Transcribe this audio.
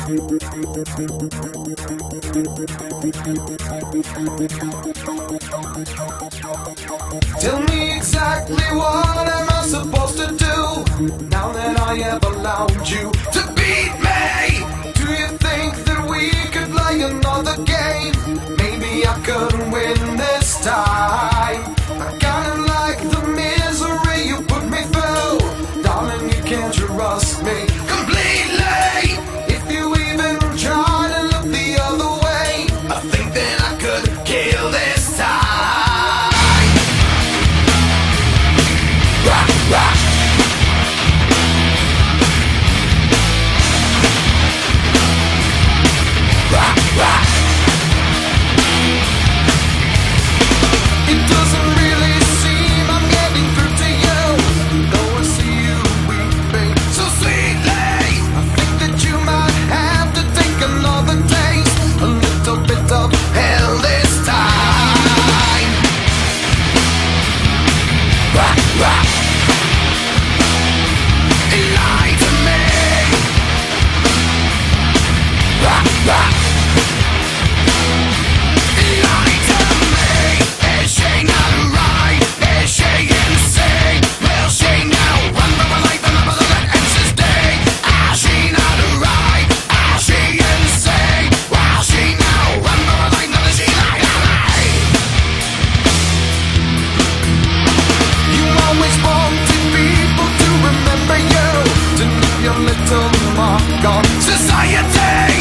Tell me exactly what am I supposed to do now that I have allowed you to beat me? Do you think that we could play another game? Maybe I could win this time. I kinda like the misery you put me through. Darling, you can't trust me completely. If you even try to look the other way, I think that I could kill this time. Rock, rock. Rock, rock. It doesn't really seem I'm getting through to you, though I see you weeping so sweetly. I think that you might have to take another taste, a little bit of hell this time. Rock, rock. Lie to me. Rock, rock. Lie to me. Is she not right? Is she insane? Will she now run for her life and never let answers day? Is she not right? Is she insane? Will she now run for her life? Never she lie to me. You always wanted people to remember you, to leave your little mark on society.